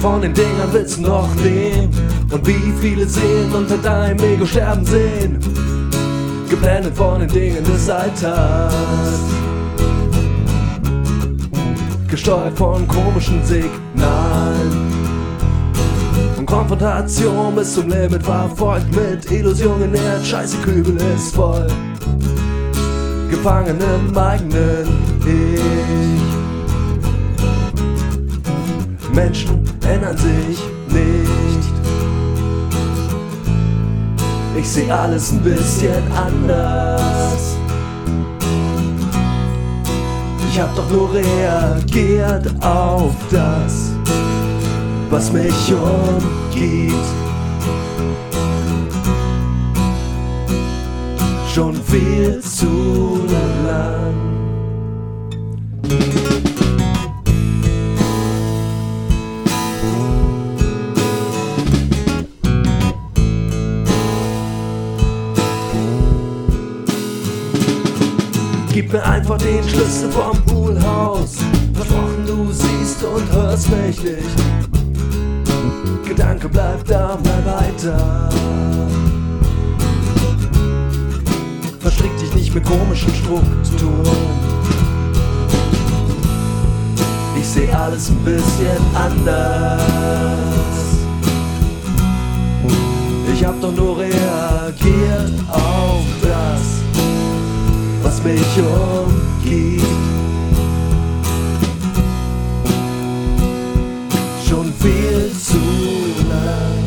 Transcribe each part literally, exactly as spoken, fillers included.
von den Dingern willst du noch nehmen? Und wie viele Seelen unter deinem Ego sterben sehen? Geblendet von den Dingen des Alltags, gesteuert von komischen Signalen und Konfrontation bis zum Limit verfolgt mit Illusion genährt. Scheiße, Kübel ist voll, gefangen im eigenen Ich. Menschen ändern sich nicht. Ich seh alles ein bisschen anders. Ich hab doch nur reagiert auf das, was mich umgibt. Schon viel zu lang. Gib mir einfach den Schlüssel vom Poolhaus. Versprochen, du siehst und hörst mich nicht. Gedanke bleibt da, bleib weiter. Verstrick dich nicht mit komischen Strukturen. Ich seh alles ein bisschen anders. Ich hab doch nur reagiert auf das, was mich umgibt. Schon viel zu lang.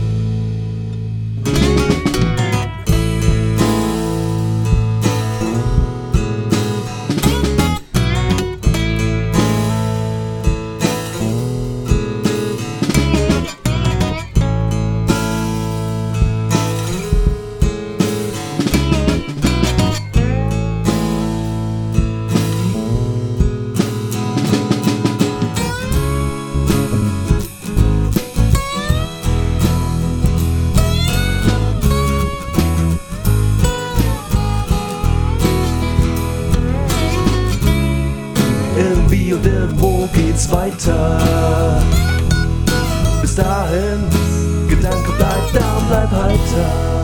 Wie und im Wo geht's weiter? Bis dahin, Gedanke bleibt da und bleib heiter.